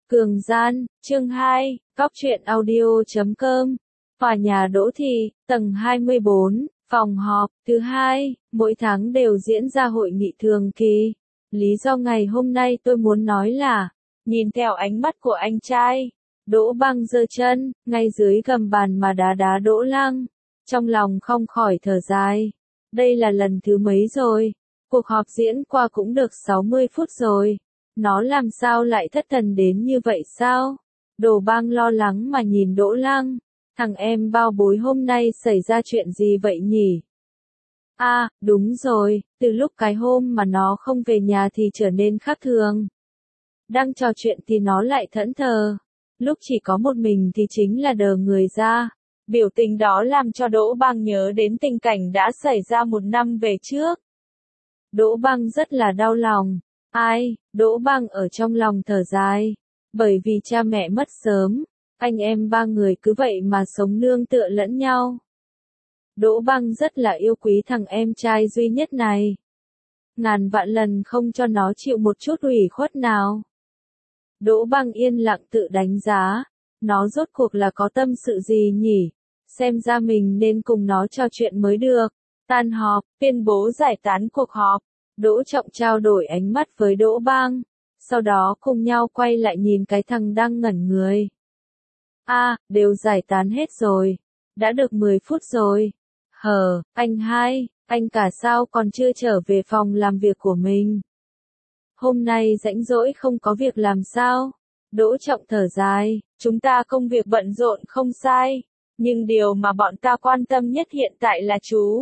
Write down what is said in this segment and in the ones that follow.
Cường gian, chương 2, Cóc truyện audio.com, tòa nhà Đỗ Thị, tầng 24, phòng họp, thứ hai, mỗi tháng đều diễn ra hội nghị thường kỳ. Lý do ngày hôm nay tôi muốn nói là, nhìn theo ánh mắt của anh trai, Đỗ Băng giơ chân, ngay dưới gầm bàn mà đá Đỗ Lăng. Trong lòng không khỏi thở dài. Đây là lần thứ mấy rồi? Cuộc họp diễn qua cũng được 60 phút rồi. Nó làm sao lại thất thần đến như vậy sao? Đồ Băng lo lắng mà nhìn Đỗ Lăng. Thằng em bao bối hôm nay xảy ra chuyện gì vậy nhỉ? À, đúng rồi, từ lúc cái hôm mà nó không về nhà thì trở nên khác thường. Đang trò chuyện thì nó lại thẫn thờ. Lúc chỉ có một mình thì chính là đờ người ra. Biểu tình đó làm cho Đỗ Băng nhớ đến tình cảnh đã xảy ra 1 năm về trước. Đỗ Băng rất là đau lòng. Ai, Đỗ Băng ở trong lòng thở dài. Bởi vì cha mẹ mất sớm, anh em 3 người cứ vậy mà sống nương tựa lẫn nhau. Đỗ Băng rất là yêu quý thằng em trai duy nhất này. Ngàn vạn lần không cho nó chịu một chút ủy khuất nào. Đỗ Băng yên lặng tự đánh giá. Nó rốt cuộc là có tâm sự gì nhỉ? Xem ra mình nên cùng nó trò chuyện mới được. Tan họp, tuyên bố giải tán cuộc họp. Đỗ Trọng trao đổi ánh mắt với Đỗ Băng. Sau đó cùng nhau quay lại nhìn cái thằng đang ngẩn người. À, đều giải tán hết rồi. Đã được 10 phút rồi. Anh hai, anh cả sao còn chưa trở về phòng làm việc của mình? Hôm nay rảnh rỗi không có việc làm sao? Đỗ Trọng thở dài, chúng ta công việc bận rộn không sai. Nhưng điều mà bọn ta quan tâm nhất hiện tại là chú.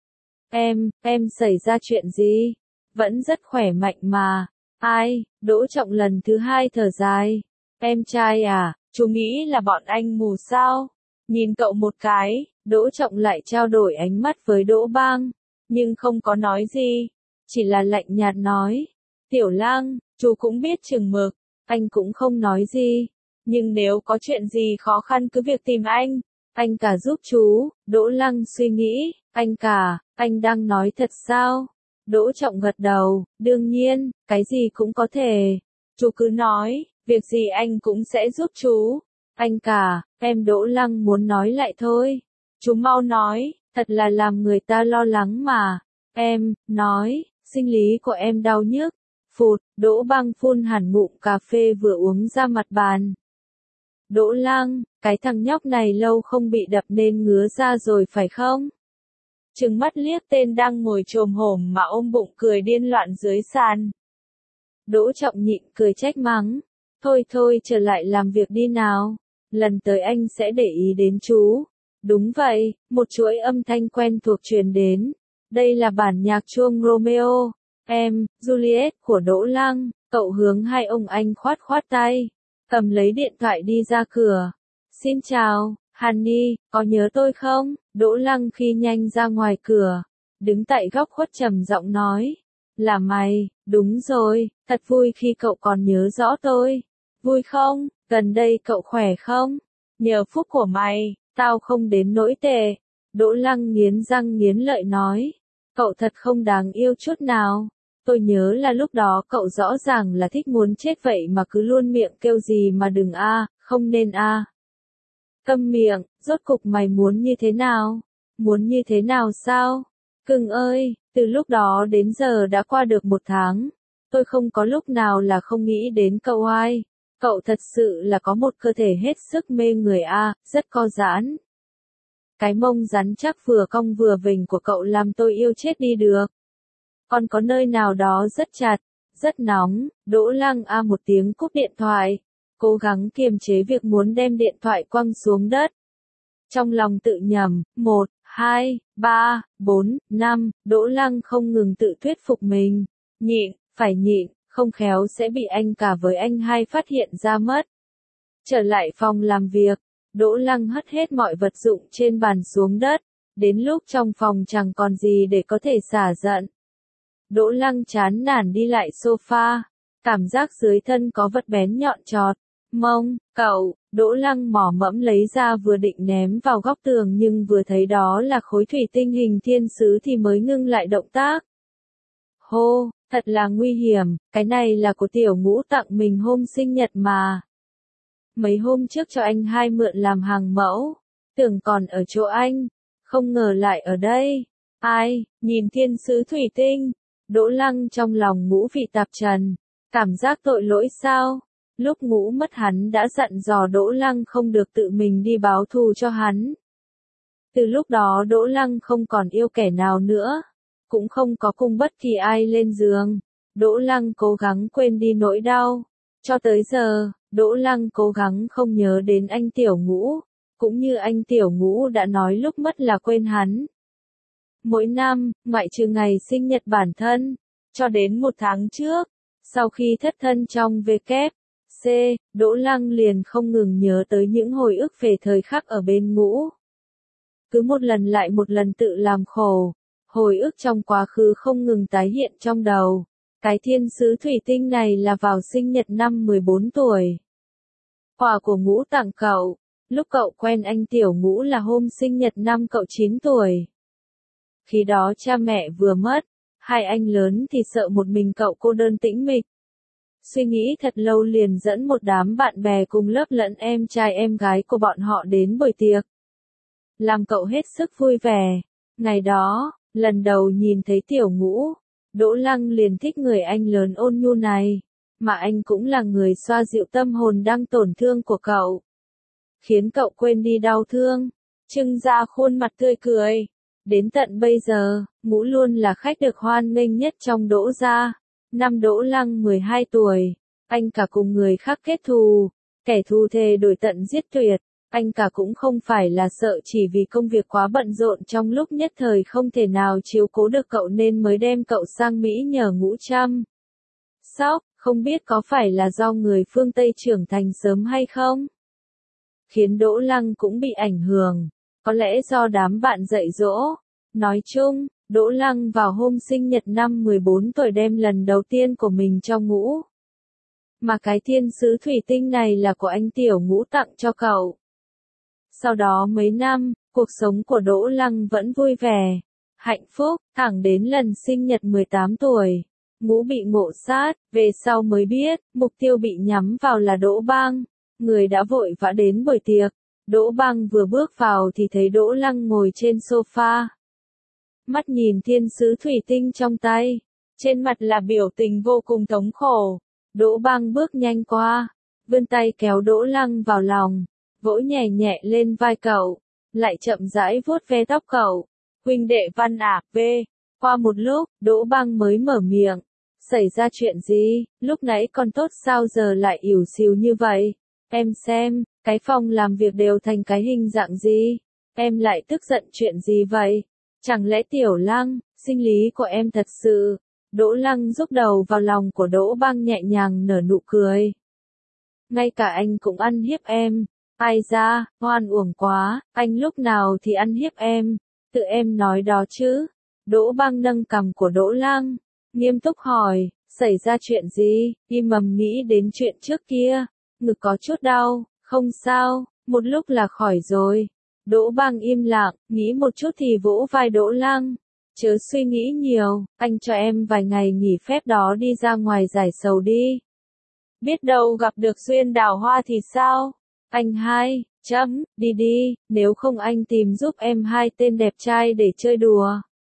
Em xảy ra chuyện gì? Vẫn rất khỏe mạnh mà. Ai, Đỗ Trọng lần thứ 2 thở dài. Em trai à, chú nghĩ là bọn anh mù sao? Nhìn cậu một cái, Đỗ Trọng lại trao đổi ánh mắt với Đỗ Băng. Nhưng không có nói gì. Chỉ là lạnh nhạt nói. Tiểu Lăng, chú cũng biết chừng mực. Anh cũng không nói gì. Nhưng nếu có chuyện gì khó khăn cứ việc tìm anh cả giúp chú. Đỗ Lăng suy nghĩ, anh cả, anh đang nói thật sao? Đỗ Trọng gật đầu, đương nhiên, cái gì cũng có thể. Chú cứ nói, việc gì anh cũng sẽ giúp chú. Anh cả, em Đỗ Lăng muốn nói lại thôi. Chú mau nói, thật là làm người ta lo lắng mà. Em, nói, sinh lý của em đau nhức. Phụt, Đỗ Băng phun hẳn ngụm cà phê vừa uống ra mặt bàn. Đỗ Lăng, cái thằng nhóc này lâu không bị đập nên ngứa ra rồi phải không? Trừng mắt liếc tên đang ngồi chồm hổm mà ôm bụng cười điên loạn dưới sàn. Đỗ Trọng nhịn cười trách mắng. Thôi trở lại làm việc đi nào. Lần tới anh sẽ để ý đến chú. Đúng vậy, một chuỗi âm thanh quen thuộc truyền đến. Đây là bản nhạc chuông Romeo, Juliet của Đỗ Lăng. Cậu hướng hai ông anh khoát tay. Cầm lấy điện thoại đi ra cửa. Xin chào, Honey, có nhớ tôi không? Đỗ Lăng khi nhanh ra ngoài cửa. Đứng tại góc khuất trầm giọng nói. Là mày, đúng rồi, thật vui khi cậu còn nhớ rõ tôi. Vui không? Gần đây cậu khỏe không? Nhờ phúc của mày, tao không đến nỗi tệ. Đỗ Lăng nghiến răng nghiến lợi nói. Cậu thật không đáng yêu chút nào. Tôi nhớ là lúc đó cậu rõ ràng là thích muốn chết vậy mà cứ luôn miệng kêu gì mà đừng không nên Câm miệng, rốt cục mày muốn như thế nào? Muốn như thế nào sao? Cưng ơi, từ lúc đó đến giờ đã qua được 1 tháng. Tôi không có lúc nào là không nghĩ đến cậu ai. Cậu thật sự là có một cơ thể hết sức mê người rất co giãn. Cái mông rắn chắc vừa cong vừa vểnh của cậu làm tôi yêu chết đi được. Còn có nơi nào đó rất chặt, rất nóng. Đỗ Lăng một tiếng cúp điện thoại. Cố gắng kiềm chế việc muốn đem điện thoại quăng xuống đất. Trong lòng tự nhẩm, 1, 2, 3, 4, 5, Đỗ Lăng không ngừng tự thuyết phục mình. Nhịn, phải nhịn, không khéo sẽ bị anh cả với anh hai phát hiện ra mất. Trở lại phòng làm việc, Đỗ Lăng hất hết mọi vật dụng trên bàn xuống đất. Đến lúc trong phòng chẳng còn gì để có thể xả giận. Đỗ Lăng chán nản đi lại sofa. Cảm giác dưới thân có vật bén nhọn chọt. Cậu, Đỗ Lăng mỏ mẫm lấy ra vừa định ném vào góc tường nhưng vừa thấy đó là khối thủy tinh hình thiên sứ thì mới ngưng lại động tác. Hô, thật là nguy hiểm, cái này là của Tiểu Ngũ tặng mình hôm sinh nhật mà. mấy hôm trước cho anh hai mượn làm hàng mẫu, tưởng còn ở chỗ anh, không ngờ lại ở đây. Ai, nhìn thiên sứ thủy tinh, Đỗ Lăng trong lòng ngũ vị tạp trần, cảm giác tội lỗi sao? Lúc ngũ mất hắn đã dặn dò Đỗ Lăng không được tự mình đi báo thù cho hắn. Từ lúc đó Đỗ Lăng không còn yêu kẻ nào nữa, cũng không có cùng bất kỳ ai lên giường. Đỗ Lăng cố gắng quên đi nỗi đau. Cho tới giờ, Đỗ Lăng cố gắng không nhớ đến anh Tiểu Ngũ, cũng như anh Tiểu Ngũ đã nói lúc mất là quên hắn. Mỗi năm, ngoại trừ ngày sinh nhật bản thân, cho đến 1 tháng trước, sau khi thất thân trong WC, Đỗ Lăng liền không ngừng nhớ tới những hồi ức về thời khắc ở bên Ngũ. Cứ một lần lại một lần tự làm khổ, hồi ức trong quá khứ không ngừng tái hiện trong đầu. Cái thiên sứ thủy tinh này là vào sinh nhật năm 14 tuổi. Quà của Ngũ tặng cậu, lúc cậu quen anh Tiểu Ngũ là hôm sinh nhật năm cậu 9 tuổi. Khi đó cha mẹ vừa mất, hai anh lớn thì sợ một mình cậu cô đơn tĩnh mịch. Suy nghĩ thật lâu liền dẫn một đám bạn bè cùng lớp lẫn em trai em gái của bọn họ đến buổi tiệc. Làm cậu hết sức vui vẻ. Ngày đó, lần đầu nhìn thấy Tiểu Ngũ, Đỗ Lăng liền thích người anh lớn ôn nhu này, mà anh cũng là người xoa dịu tâm hồn đang tổn thương của cậu. Khiến cậu quên đi đau thương, trưng ra khuôn mặt tươi cười. Đến tận bây giờ, Ngũ luôn là khách được hoan nghênh nhất trong Đỗ gia. Năm Đỗ Lăng 12 tuổi, anh cả cùng người khác kết thù, kẻ thù thề đổi tận giết tuyệt. Anh cả cũng không phải là sợ chỉ vì công việc quá bận rộn trong lúc nhất thời không thể nào chiếu cố được cậu nên mới đem cậu sang Mỹ nhờ Ngũ chăm sóc, không biết có phải là do người phương Tây trưởng thành sớm hay không? Khiến Đỗ Lăng cũng bị ảnh hưởng, có lẽ do đám bạn dạy dỗ. Nói chung, Đỗ Lăng vào hôm sinh nhật năm 14 tuổi đem lần đầu tiên của mình cho Ngũ. Mà cái thiên sứ thủy tinh này là của anh Tiểu Ngũ tặng cho cậu. Sau đó mấy năm, cuộc sống của Đỗ Lăng vẫn vui vẻ, hạnh phúc, thẳng đến lần sinh nhật 18 tuổi. Ngũ bị ngộ sát, về sau mới biết, mục tiêu bị nhắm vào là Đỗ Bang. Người đã vội vã đến buổi tiệc. Đỗ Bang vừa bước vào thì thấy Đỗ Lăng ngồi trên sofa. Mắt nhìn thiên sứ thủy tinh trong tay, trên mặt là biểu tình vô cùng thống khổ. Đỗ Bang bước nhanh qua, vươn tay kéo Đỗ Lăng vào lòng, vỗ nhẹ nhẹ lên vai cậu, lại chậm rãi vuốt ve tóc cậu. Huynh đệ Văn à, về. Qua một lúc, Đỗ Bang mới mở miệng. Xảy ra chuyện gì, lúc nãy còn tốt sao giờ lại ỉu xìu như vậy? Em xem, cái phòng làm việc đều thành cái hình dạng gì? Em lại tức giận chuyện gì vậy? Chẳng lẽ Tiểu Lăng, sinh lý của em thật sự? Đỗ Lăng giúp đầu vào lòng của Đỗ Bang nhẹ nhàng nở nụ cười. Ngay cả anh cũng ăn hiếp em. Ai ra, oan uổng quá, anh lúc nào thì ăn hiếp em? Tự em nói đó chứ. Đỗ Bang nâng cằm của Đỗ Lăng, nghiêm túc hỏi, xảy ra chuyện gì? Im mầm nghĩ đến chuyện trước kia. Ngực có chút đau, không sao, một lúc là khỏi rồi. Đỗ Bang im lặng, nghĩ một chút thì vỗ vai Đỗ Lăng. Chớ suy nghĩ nhiều, anh cho em vài ngày nghỉ phép đó đi ra ngoài giải sầu đi. Biết đâu gặp được duyên đào hoa thì sao? Anh hai, đi đi, nếu không anh tìm giúp em 2 tên đẹp trai để chơi đùa.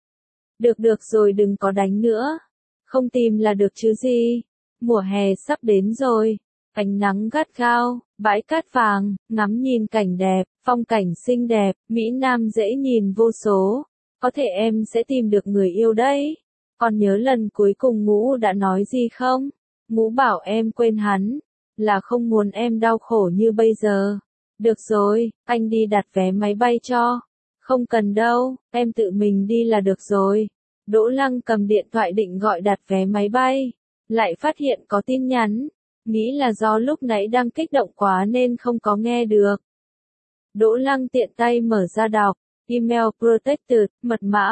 Được rồi đừng có đánh nữa. Không tìm là được chứ gì. Mùa hè sắp đến rồi. Ánh nắng gắt gao, bãi cát vàng, ngắm nhìn cảnh đẹp, phong cảnh xinh đẹp, Mỹ Nam dễ nhìn vô số. Có thể em sẽ tìm được người yêu đấy. Còn nhớ lần cuối cùng Ngũ đã nói gì không? Ngũ bảo em quên hắn, là không muốn em đau khổ như bây giờ. Được rồi, anh đi đặt vé máy bay cho. Không cần đâu, em tự mình đi là được rồi. Đỗ Lăng cầm điện thoại định gọi đặt vé máy bay, lại phát hiện có tin nhắn. Nghĩ là do lúc nãy đang kích động quá nên không có nghe được. Đỗ Lăng tiện tay mở ra đọc, email protected, mật mã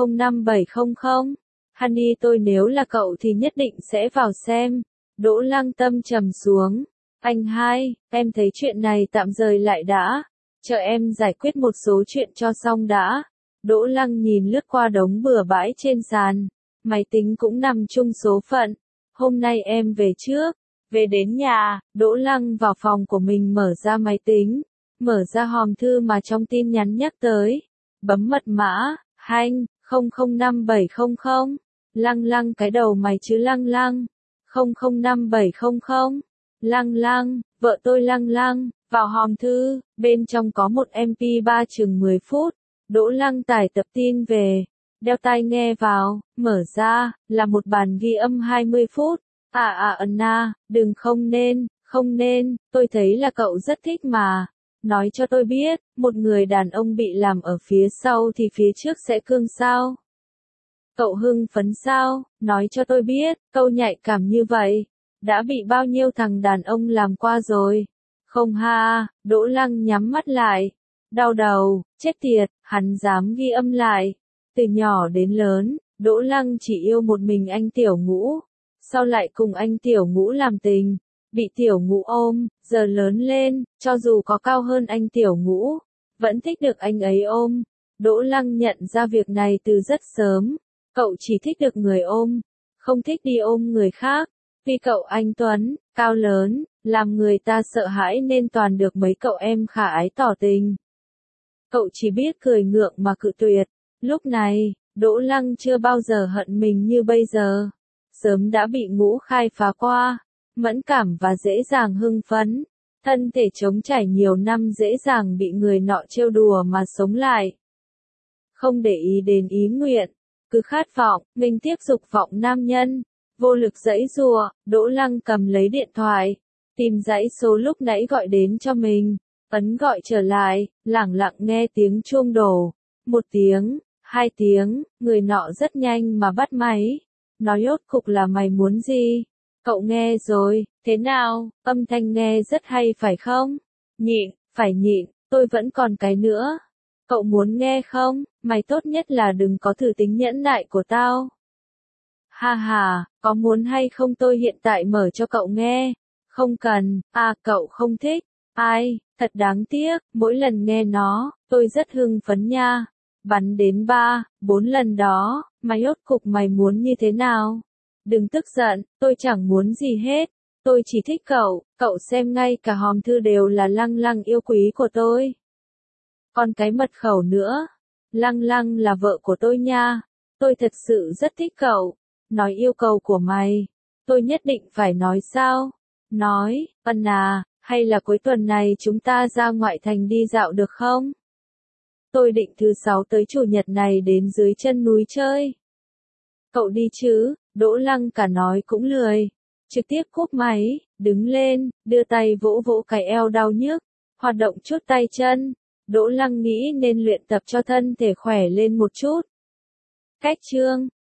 005700. Honey tôi nếu là cậu thì nhất định sẽ vào xem. Đỗ Lăng tâm trầm xuống. Anh hai, em thấy chuyện này tạm rời lại đã. Chờ em giải quyết một số chuyện cho xong đã. Đỗ Lăng nhìn lướt qua đống bừa bãi trên sàn. Máy tính cũng nằm chung số phận. Hôm nay em về trước. Về đến nhà, Đỗ Lăng vào phòng của mình mở ra máy tính, mở ra hòm thư mà trong tin nhắn nhắc tới, bấm mật mã, Hanh, 005700, Lăng Lăng cái đầu mày chứ Lăng Lăng, 005700, Lăng Lăng, vợ tôi Lăng Lăng, vào hòm thư, bên trong có một MP3 chừng 10 phút, Đỗ Lăng tải tập tin về, đeo tai nghe vào, mở ra, là một bản ghi âm 20 phút. Anna, đừng không nên, tôi thấy là cậu rất thích mà. Nói cho tôi biết, một người đàn ông bị làm ở phía sau thì phía trước sẽ cương sao? Cậu hưng phấn sao? Nói cho tôi biết, câu nhạy cảm như vậy, đã bị bao nhiêu thằng đàn ông làm qua rồi? Không ha, Đỗ Lăng nhắm mắt lại. Đau đầu, chết tiệt, hắn dám ghi âm lại. Từ nhỏ đến lớn, Đỗ Lăng chỉ yêu một mình anh Tiểu Ngũ. Sau lại cùng anh Tiểu Ngũ làm tình, bị Tiểu Ngũ ôm, giờ lớn lên, cho dù có cao hơn anh Tiểu Ngũ, vẫn thích được anh ấy ôm. Đỗ Lăng nhận ra việc này từ rất sớm, cậu chỉ thích được người ôm, không thích đi ôm người khác, vì cậu anh tuấn, cao lớn, làm người ta sợ hãi nên toàn được mấy cậu em khả ái tỏ tình. Cậu chỉ biết cười ngượng mà cự tuyệt, lúc này, Đỗ Lăng chưa bao giờ hận mình như bây giờ. Sớm đã bị Ngũ khai phá qua, mẫn cảm và dễ dàng hưng phấn, thân thể trống trải nhiều năm dễ dàng bị người nọ trêu đùa mà sống lại. Không để ý đến ý nguyện, cứ khát vọng, mình tiếp dục vọng nam nhân, vô lực giãy giụa, Đỗ Lăng cầm lấy điện thoại, tìm dãy số lúc nãy gọi đến cho mình, ấn gọi trở lại, lẳng lặng nghe tiếng chuông đổ, 1 tiếng, 2 tiếng, người nọ rất nhanh mà bắt máy. Nói rốt cục là mày muốn gì? Cậu nghe rồi, thế nào, âm thanh nghe rất hay phải không? Nhịn, phải nhịn, tôi vẫn còn cái nữa. Cậu muốn nghe không? Mày tốt nhất là đừng có thử tính nhẫn nại của tao. Ha ha, có muốn hay không tôi hiện tại mở cho cậu nghe? Không cần, cậu không thích. Ai, thật đáng tiếc, mỗi lần nghe nó, tôi rất hưng phấn nha. Bắn đến 3, 4 lần đó, mày rốt cục mày muốn như thế nào? Đừng tức giận, tôi chẳng muốn gì hết. Tôi chỉ thích cậu xem ngay cả hòm thư đều là Lăng Lăng yêu quý của tôi. Còn cái mật khẩu nữa. Lăng Lăng là vợ của tôi nha. Tôi thật sự rất thích cậu. Nói yêu cầu của mày. Tôi nhất định phải nói sao? Nói, hay là cuối tuần này chúng ta ra ngoại thành đi dạo được không? Tôi định thứ 6 tới chủ nhật này đến dưới chân núi chơi. Cậu đi chứ? Đỗ Lăng cả nói cũng lười. Trực tiếp cúp máy, đứng lên, đưa tay vỗ vỗ cái eo đau nhức, hoạt động chút tay chân. Đỗ Lăng nghĩ nên luyện tập cho thân thể khỏe lên một chút. Cách chương